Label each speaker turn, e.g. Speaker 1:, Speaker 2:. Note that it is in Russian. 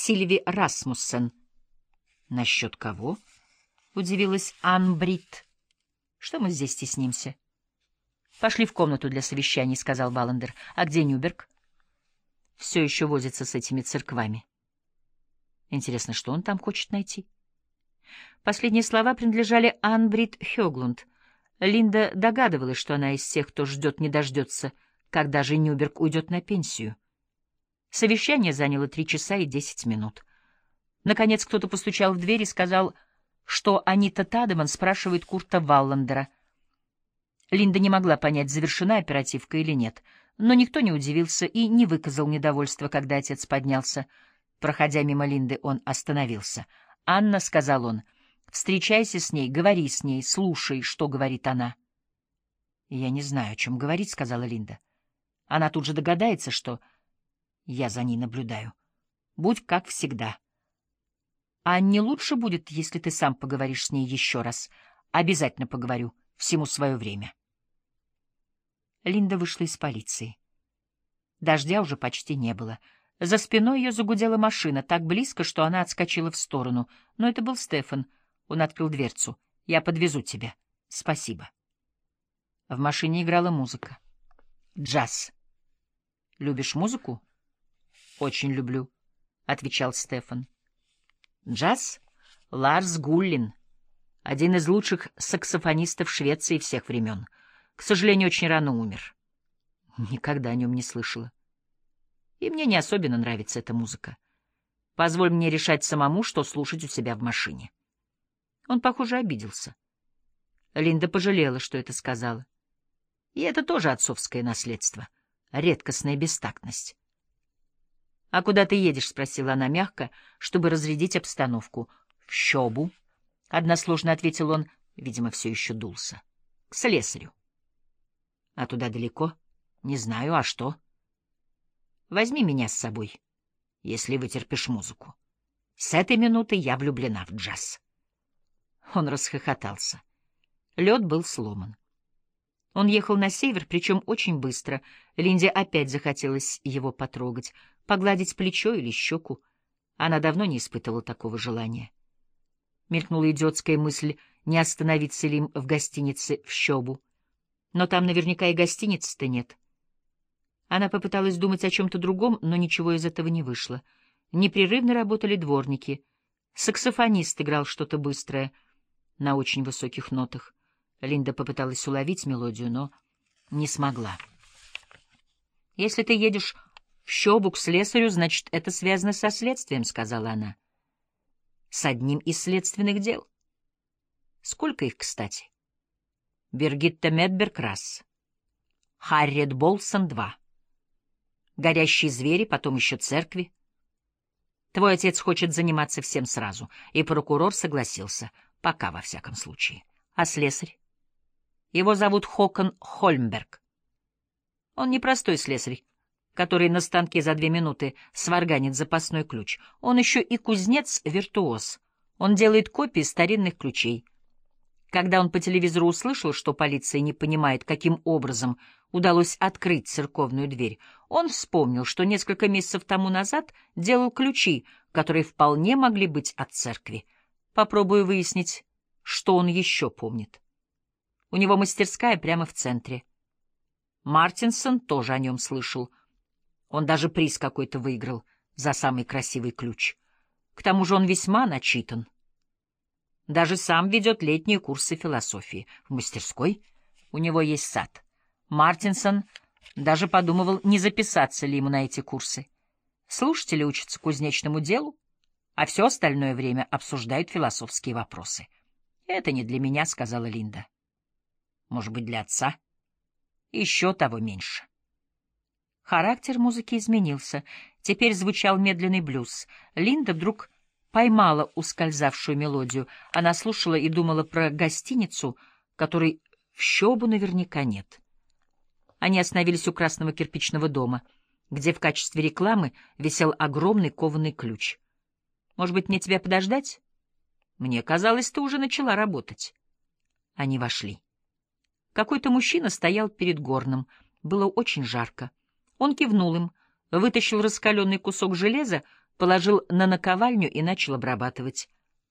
Speaker 1: Сильви Расмуссен». «Насчет кого?» — удивилась Анн-Брит. «Что мы здесь стеснимся?» «Пошли в комнату для совещаний», — сказал Валандер. «А где Нюберг?» «Все еще возится с этими церквами». «Интересно, что он там хочет найти?» Последние слова принадлежали Анн-Брит Хёглунд. Линда догадывалась, что она из всех, кто ждет не дождется, когда же Нюберг уйдет на пенсию. Совещание заняло 3 часа и 10 минут. Наконец кто-то постучал в дверь и сказал, что Анита Тадеман спрашивает Курта Валландера. Линда не могла понять, завершена оперативка или нет, но никто не удивился и не выказал недовольства, когда отец поднялся. Проходя мимо Линды, он остановился. «Анна», — сказал он, — «встречайся с ней, говори с ней, слушай, что говорит она». «Я не знаю, о чем говорить», — сказала Линда. «Она тут же догадается, что я за ней наблюдаю. Будь как всегда. А не лучше будет, если ты сам поговоришь с ней еще раз? Обязательно поговорю. Всему свое время». Линда вышла из полиции. Дождя уже почти не было. За спиной ее загудела машина, так близко, что она отскочила в сторону. Но это был Стефан. Он открыл дверцу. «Я подвезу тебя. Спасибо». В машине играла музыка. Джаз. «Любишь музыку?» «Очень люблю», — отвечал Стефан. «Джаз? Ларс Гуллин. Один из лучших саксофонистов Швеции всех времен. К сожалению, очень рано умер. Никогда о нем не слышала. И мне не особенно нравится эта музыка. Позволь мне решать самому, что слушать у себя в машине». Он, похоже, обиделся. Линда пожалела, что это сказала. И это тоже отцовское наследство. Редкостная бестактность. «А куда ты едешь?» — спросила она мягко, чтобы разрядить обстановку. «В Щобу», — односложно ответил он, видимо, все еще дулся. «К слесарю». «А туда далеко?» «Не знаю. А что?» «Возьми меня с собой, если вытерпишь музыку. С этой минуты я влюблена в джаз». Он расхохотался. Лед был сломан. Он ехал на север, причем очень быстро. Линде опять захотелось его потрогать, погладить плечо или щеку. Она давно не испытывала такого желания. Мелькнула идиотская мысль, не остановиться ли им в гостинице в Щобу. Но там наверняка и гостиницы-то нет. Она попыталась думать о чем-то другом, но ничего из этого не вышло. Непрерывно работали дворники. Саксофонист играл что-то быстрое на очень высоких нотах. Линда попыталась уловить мелодию, но не смогла. «Если ты едешь в Щобу к слесарю, значит, это связано со следствием», — сказала она. «С одним из следственных дел. Сколько их, кстати?» «Биргитта Медберг — раз. Харриет Болсон — 2. Горящие звери, потом еще церкви. Твой отец хочет заниматься всем сразу, и прокурор согласился, пока, во всяком случае. А слесарь? Его зовут Хокон Хольмберг. Он не простой слесарь, который на станке за 2 минуты сварганит запасной ключ. Он еще и кузнец-виртуоз. Он делает копии старинных ключей. Когда он по телевизору услышал, что полиция не понимает, каким образом удалось открыть церковную дверь, он вспомнил, что несколько месяцев тому назад делал ключи, которые вполне могли быть от церкви. Попробую выяснить, что он еще помнит. У него мастерская прямо в центре. Мартинсон тоже о нем слышал. Он даже приз какой-то выиграл за самый красивый ключ. К тому же он весьма начитан. Даже сам ведет летние курсы философии. В мастерской у него есть сад. Мартинсон даже подумывал, не записаться ли ему на эти курсы. Слушатели учатся кузнечному делу, а все остальное время обсуждают философские вопросы. «Это не для меня», — сказала Линда. «Может быть, для отца? Еще того меньше». Характер музыки изменился. Теперь звучал медленный блюз. Линда вдруг поймала ускользавшую мелодию. Она слушала и думала про гостиницу, которой в Щобу наверняка нет. Они остановились у красного кирпичного дома, где в качестве рекламы висел огромный кованый ключ. «Может быть, мне тебя подождать? Мне казалось, ты уже начала работать». Они вошли. Какой-то мужчина стоял перед горном. Было очень жарко. Он кивнул им, вытащил раскаленный кусок железа, положил на наковальню и начал обрабатывать.